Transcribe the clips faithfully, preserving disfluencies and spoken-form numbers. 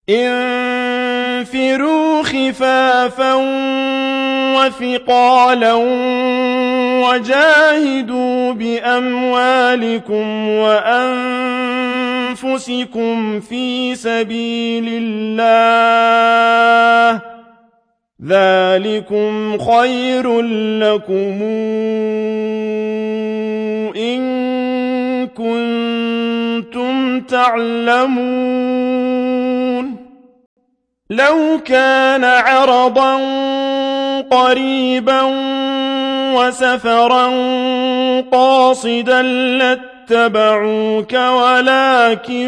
انفروا خفافا وثقالا وجاهدوا بأموالكم وأنفسكم في سبيل الله ذلكم خير لكم إن كنتم تعلمون لو كان عرضا قريبا وسفرا قاصدا لاتبعوك ولكن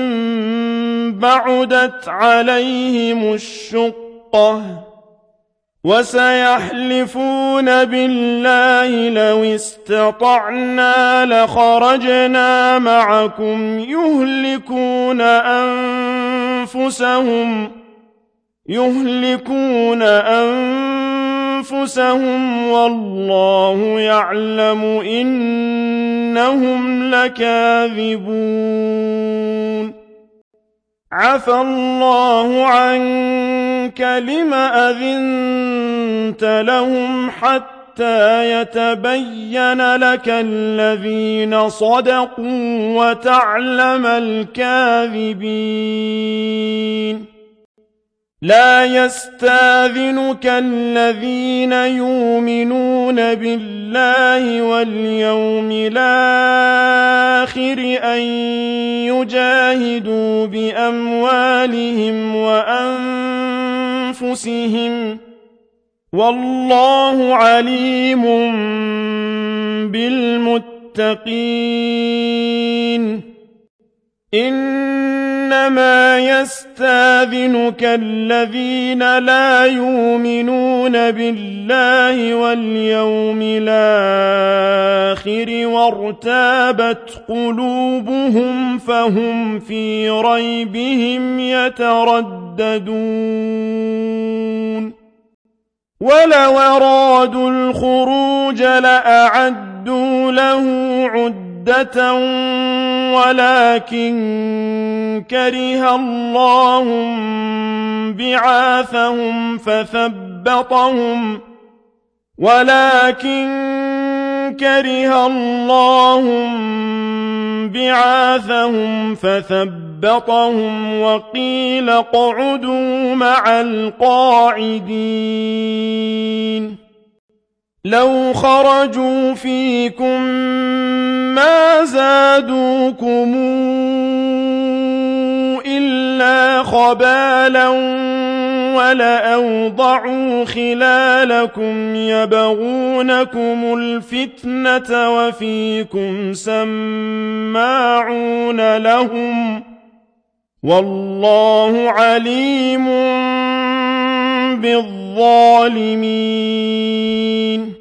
بعدت عليهم الشقة وسيحلفون بالله لو استطعنا لخرجنا معكم يهلكون أنفسهم يهلكون أنفسهم والله يعلم إنهم لكاذبون عفى الله عنك لم أذنت لهم حتى يتبين لك الذين صدقوا وتعلم الكاذبين لا يستاذنك الذين يؤمنون بالله واليوم الآخر أن يجاهدوا بأموالهم وأنفسهم والله عليم بالمتقين إنما يستاذنك الذين لا يؤمنون بالله واليوم الآخر وارتابت قلوبهم فهم في ريبهم يترددون ولو أرادوا الخروج لأعدوا له عدة ولكن كره الله بعاثهم فثبطهم ولكن كره الله بعاثهم فثبطهم وقيل اقعدوا مع القاعدين لو خرجوا فيكم ما زادوكم إلا خبالا ولأوضعوا خلالكم يبغونكم الفتنة وفيكم سماعون لهم والله عليم بالظالمين